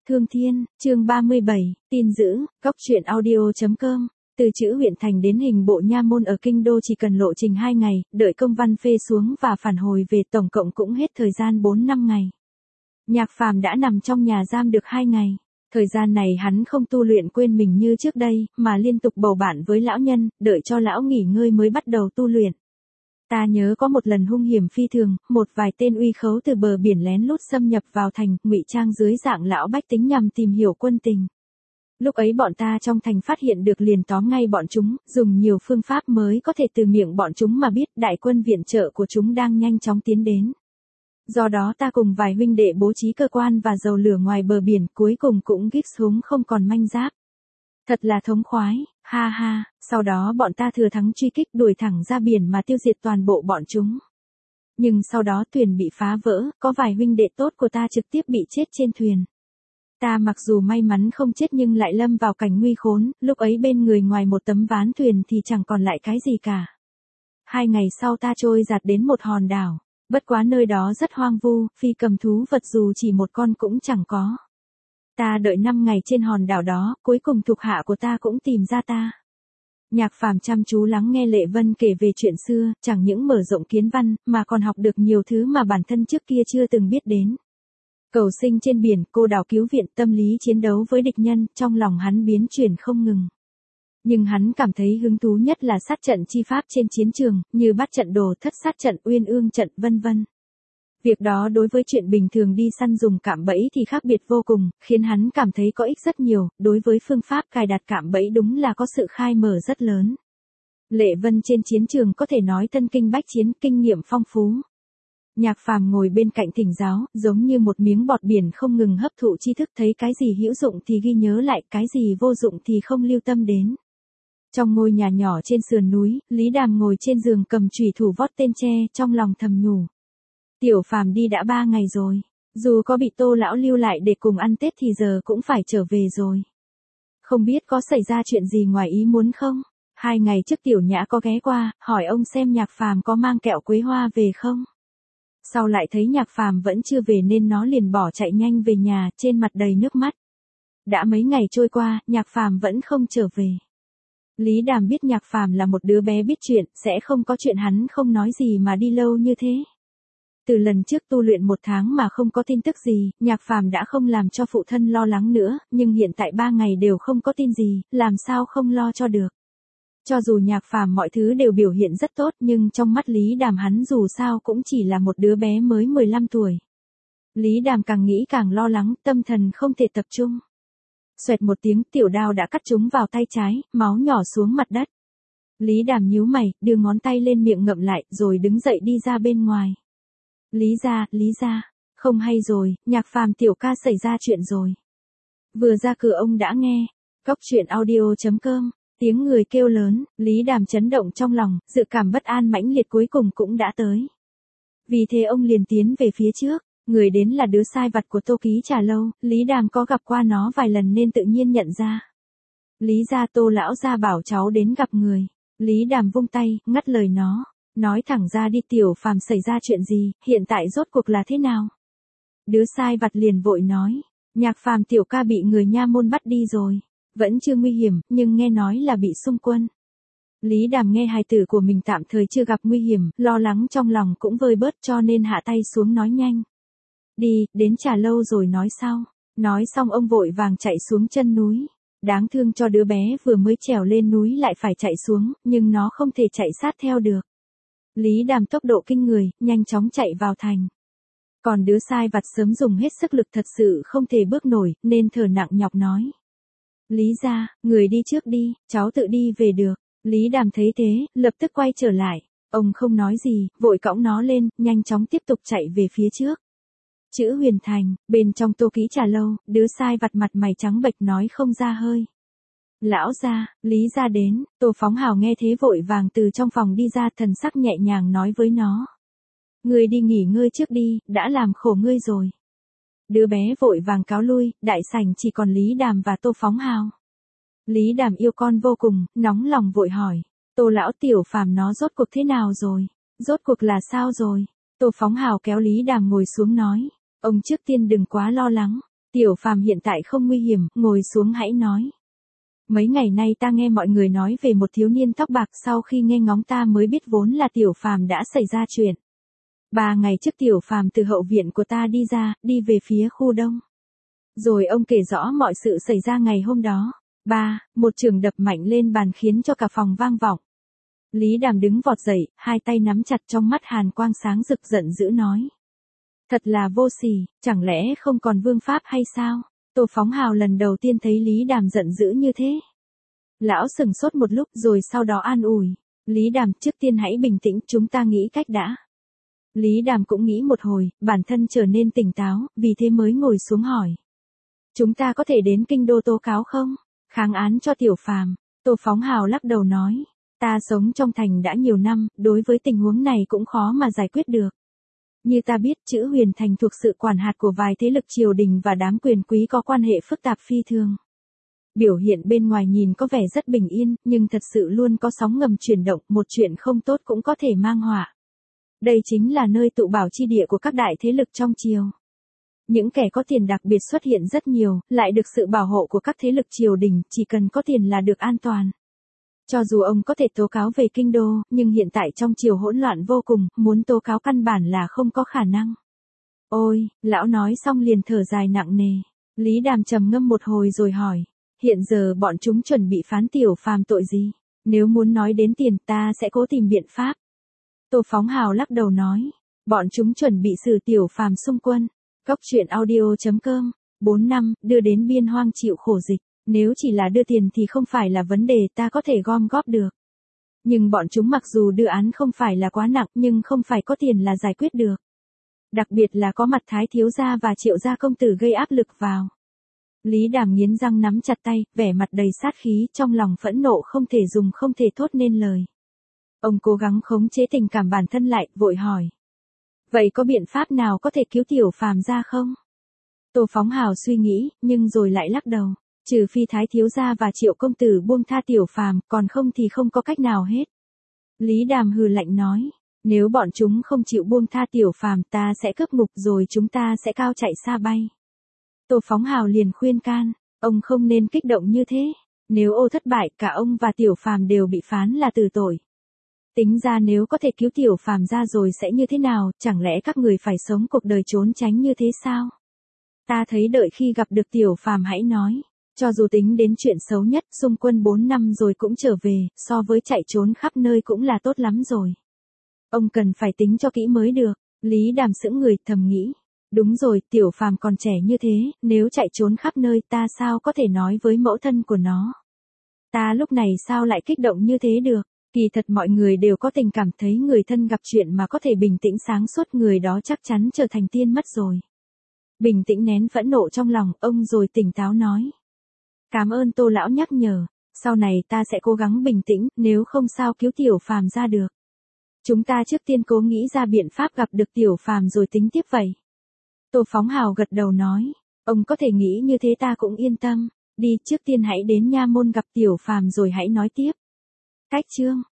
Thương Thiên, chương 37, tin dữ, cóc truyện audio.com. Từ chữ huyện thành đến hình bộ nha môn ở kinh đô chỉ cần lộ trình 2 ngày, đợi công văn phê xuống và phản hồi về tổng cộng cũng hết thời gian 4-5 ngày. Nhạc Phàm đã nằm trong nhà giam được 2 ngày. Thời gian này hắn không tu luyện quên mình như trước đây, mà liên tục bầu bạn với lão nhân, đợi cho lão nghỉ ngơi mới bắt đầu tu luyện. Ta nhớ có một lần hung hiểm phi thường, một vài tên uy khấu từ bờ biển lén lút xâm nhập vào thành, ngụy trang dưới dạng lão bách tính nhằm tìm hiểu quân tình. Lúc ấy bọn ta trong thành phát hiện được liền tóm ngay bọn chúng, dùng nhiều phương pháp mới có thể từ miệng bọn chúng mà biết đại quân viện trợ của chúng đang nhanh chóng tiến đến. Do đó ta cùng vài huynh đệ bố trí cơ quan và dầu lửa ngoài bờ biển, cuối cùng cũng gíp súng không còn manh giáp. Thật là thống khoái, ha ha, sau đó bọn ta thừa thắng truy kích đuổi thẳng ra biển mà tiêu diệt toàn bộ bọn chúng. Nhưng sau đó thuyền bị phá vỡ, có vài huynh đệ tốt của ta trực tiếp bị chết trên thuyền. Ta mặc dù may mắn không chết nhưng lại lâm vào cảnh nguy khốn, lúc ấy bên người ngoài một tấm ván thuyền thì chẳng còn lại cái gì cả. 2 ngày sau ta trôi dạt đến một hòn đảo, bất quá nơi đó rất hoang vu, phi cầm thú vật dù chỉ một con cũng chẳng có. Ta đợi 5 ngày trên hòn đảo đó, cuối cùng thuộc hạ của ta cũng tìm ra ta. Nhạc Phàm chăm chú lắng nghe Lệ Vân kể về chuyện xưa, chẳng những mở rộng kiến văn, mà còn học được nhiều thứ mà bản thân trước kia chưa từng biết đến. Cầu sinh trên biển, cô đảo cứu viện, tâm lý chiến đấu với địch nhân, trong lòng hắn biến chuyển không ngừng. Nhưng hắn cảm thấy hứng thú nhất là sát trận chi pháp trên chiến trường, như bát trận đồ, thất sát trận, uyên ương trận, vân vân. Việc đó đối với chuyện bình thường đi săn dùng cạm bẫy thì khác biệt vô cùng, khiến hắn cảm thấy có ích rất nhiều, đối với phương pháp cài đặt cạm bẫy đúng là có sự khai mở rất lớn. Lệ Vân trên chiến trường có thể nói thân kinh bách chiến, kinh nghiệm phong phú. Nhạc Phàm ngồi bên cạnh thỉnh giáo, giống như một miếng bọt biển không ngừng hấp thụ tri thức, thấy cái gì hữu dụng thì ghi nhớ lại, cái gì vô dụng thì không lưu tâm đến. Trong ngôi nhà nhỏ trên sườn núi, Lý Đàm ngồi trên giường cầm chùy thủ vót tên tre, trong lòng thầm nhủ. Tiểu Phàm đi đã 3 ngày rồi, dù có bị Tô lão lưu lại để cùng ăn Tết thì giờ cũng phải trở về rồi. Không biết có xảy ra chuyện gì ngoài ý muốn không? 2 ngày trước Tiểu Nhã có ghé qua, hỏi ông xem Nhạc Phàm có mang kẹo quế hoa về không? Sau lại thấy Nhạc Phàm vẫn chưa về nên nó liền bỏ chạy nhanh về nhà, trên mặt đầy nước mắt. Đã mấy ngày trôi qua, Nhạc Phàm vẫn không trở về. Lý Đàm biết Nhạc Phàm là một đứa bé biết chuyện, sẽ không có chuyện hắn không nói gì mà đi lâu như thế. Từ lần trước tu luyện 1 tháng mà không có tin tức gì, Nhạc Phàm đã không làm cho phụ thân lo lắng nữa, nhưng hiện tại 3 ngày đều không có tin gì, làm sao không lo cho được. Cho dù Nhạc Phàm mọi thứ đều biểu hiện rất tốt nhưng trong mắt Lý Đàm hắn dù sao cũng chỉ là một đứa bé mới 15 tuổi. Lý Đàm càng nghĩ càng lo lắng, tâm thần không thể tập trung. Xoẹt một tiếng, tiểu đao đã cắt trúng vào tay trái, máu nhỏ xuống mặt đất. Lý Đàm nhíu mày, đưa ngón tay lên miệng ngậm lại, rồi đứng dậy đi ra bên ngoài. Lý gia, không hay rồi, Nhạc Phàm tiểu ca xảy ra chuyện rồi. Vừa ra cửa ông đã nghe, cóc truyện audio.com, tiếng người kêu lớn, Lý Đàm chấn động trong lòng, dự cảm bất an mãnh liệt cuối cùng cũng đã tới. Vì thế ông liền tiến về phía trước, người đến là đứa sai vặt của Tô Ký Trà Lâu, Lý Đàm có gặp qua nó vài lần nên tự nhiên nhận ra. Lý gia Tô lão gia bảo cháu đến gặp người. Lý Đàm vung tay, ngắt lời nó. Nói thẳng ra đi, Tiểu Phàm xảy ra chuyện gì, hiện tại rốt cuộc là thế nào? Đứa sai vặt liền vội nói, Nhạc Phàm tiểu ca bị người nha môn bắt đi rồi. Vẫn chưa nguy hiểm, nhưng nghe nói là bị xung quân. Lý Đàm nghe hài tử của mình tạm thời chưa gặp nguy hiểm, lo lắng trong lòng cũng vơi bớt cho nên hạ tay xuống nói nhanh. Đi, đến Trà Lâu rồi nói sau. Nói xong ông vội vàng chạy xuống chân núi. Đáng thương cho đứa bé vừa mới trèo lên núi lại phải chạy xuống, nhưng nó không thể chạy sát theo được. Lý Đàm tốc độ kinh người, nhanh chóng chạy vào thành. Còn đứa sai vặt sớm dùng hết sức lực thật sự không thể bước nổi, nên thở nặng nhọc nói. Lý gia, người đi trước đi, cháu tự đi về được. Lý Đàm thấy thế, lập tức quay trở lại. Ông không nói gì, vội cõng nó lên, nhanh chóng tiếp tục chạy về phía trước. Chữ Huyền Thành, bên trong Tô Ký Trà Lâu, đứa sai vặt mặt mày trắng bệch nói không ra hơi. Lão gia, Lý gia đến, Tô Phóng Hào nghe thế vội vàng từ trong phòng đi ra, thần sắc nhẹ nhàng nói với nó. Ngươi đi nghỉ ngơi trước đi, đã làm khổ ngươi rồi. Đứa bé vội vàng cáo lui, đại sảnh chỉ còn Lý Đàm và Tô Phóng Hào. Lý Đàm yêu con vô cùng, nóng lòng vội hỏi. Tô lão Tiểu Phàm nó rốt cuộc thế nào rồi? Rốt cuộc là sao rồi? Tô Phóng Hào kéo Lý Đàm ngồi xuống nói. Ông trước tiên đừng quá lo lắng. Tiểu Phàm hiện tại không nguy hiểm, ngồi xuống hãy nói. Mấy ngày nay ta nghe mọi người nói về một thiếu niên tóc bạc, sau khi nghe ngóng ta mới biết vốn là Tiểu Phàm đã xảy ra chuyện. 3 ngày trước Tiểu Phàm từ hậu viện của ta đi ra, đi về phía khu đông. Rồi ông kể rõ mọi sự xảy ra ngày hôm đó. Một chưởng đập mạnh lên bàn khiến cho cả phòng vang vọng. Lý Đàm đứng vọt dậy, hai tay nắm chặt, trong mắt hàn quang sáng rực, giận dữ nói. Thật là vô sỉ, chẳng lẽ không còn vương pháp hay sao? Tô Phóng Hào lần đầu tiên thấy Lý Đàm giận dữ như thế. Lão sừng sốt một lúc rồi sau đó an ủi. Lý Đàm, trước tiên hãy bình tĩnh, chúng ta nghĩ cách đã. Lý Đàm cũng nghĩ một hồi, bản thân trở nên tỉnh táo, vì thế mới ngồi xuống hỏi. Chúng ta có thể đến kinh đô tố cáo không? Kháng án cho Tiểu Phàm. Tô Phóng Hào lắc đầu nói. Ta sống trong thành đã nhiều năm, đối với tình huống này cũng khó mà giải quyết được. Như ta biết, chữ Huyền Thành thuộc sự quản hạt của vài thế lực triều đình và đám quyền quý có quan hệ phức tạp phi thường. Biểu hiện bên ngoài nhìn có vẻ rất bình yên, nhưng thật sự luôn có sóng ngầm chuyển động, một chuyện không tốt cũng có thể mang họa. Đây chính là nơi tụ bảo chi địa của các đại thế lực trong triều. Những kẻ có tiền đặc biệt xuất hiện rất nhiều, lại được sự bảo hộ của các thế lực triều đình, chỉ cần có tiền là được an toàn. Cho dù ông có thể tố cáo về kinh đô, nhưng hiện tại trong triều hỗn loạn vô cùng, muốn tố cáo căn bản là không có khả năng. Ôi, lão nói xong liền thở dài nặng nề. Lý Đàm trầm ngâm một hồi rồi hỏi, hiện giờ bọn chúng chuẩn bị phán Tiểu Phàm tội gì? Nếu muốn nói đến tiền, ta sẽ cố tìm biện pháp. Tô Phóng Hào lắc đầu nói, bọn chúng chuẩn bị xử Tiểu Phàm xung quân. Góc truyện audio.com, 4 năm, đưa đến biên hoang chịu khổ dịch. Nếu chỉ là đưa tiền thì không phải là vấn đề, ta có thể gom góp được. Nhưng bọn chúng mặc dù đưa án không phải là quá nặng, nhưng không phải có tiền là giải quyết được. Đặc biệt là có mặt Thái thiếu gia và Triệu gia công tử gây áp lực vào. Lý Đàm nghiến răng nắm chặt tay, vẻ mặt đầy sát khí, trong lòng phẫn nộ không thể dùng, không thể thốt nên lời. Ông cố gắng khống chế tình cảm bản thân lại, vội hỏi. Vậy có biện pháp nào có thể cứu Tiểu Phàm ra không? Tô Phóng Hào suy nghĩ, nhưng rồi lại lắc đầu. Trừ phi Thái thiếu gia và Triệu công tử buông tha Tiểu Phàm, còn không thì không có cách nào hết. Lý Đàm hừ lạnh nói, nếu bọn chúng không chịu buông tha Tiểu Phàm, ta sẽ cướp ngục rồi chúng ta sẽ cao chạy xa bay. Tô Phóng Hào liền khuyên can, ông không nên kích động như thế. Nếu ô thất bại, cả ông và Tiểu Phàm đều bị phán là tử tội. Tính ra nếu có thể cứu Tiểu Phàm ra rồi sẽ như thế nào, chẳng lẽ các người phải sống cuộc đời trốn tránh như thế sao? Ta thấy đợi khi gặp được Tiểu Phàm hãy nói. Cho dù tính đến chuyện xấu nhất, xung quân 4 năm rồi cũng trở về, so với chạy trốn khắp nơi cũng là tốt lắm rồi. Ông cần phải tính cho kỹ mới được. Lý Đàm sững người, thầm nghĩ. Đúng rồi, Tiểu Phàm còn trẻ như thế, nếu chạy trốn khắp nơi ta sao có thể nói với mẫu thân của nó. Ta lúc này sao lại kích động như thế được. Kỳ thật mọi người đều có tình cảm, thấy người thân gặp chuyện mà có thể bình tĩnh sáng suốt, người đó chắc chắn trở thành tiên mất rồi. Bình tĩnh nén phẫn nộ trong lòng, ông rồi tỉnh táo nói. Cảm ơn Tô lão nhắc nhở, sau này ta sẽ cố gắng bình tĩnh, nếu không sao cứu Tiểu Phàm ra được. Chúng ta trước tiên cố nghĩ ra biện pháp gặp được Tiểu Phàm rồi tính tiếp vậy. Tô Phóng Hào gật đầu nói, ông có thể nghĩ như thế ta cũng yên tâm, đi trước tiên hãy đến nha môn gặp Tiểu Phàm rồi hãy nói tiếp. Cách chương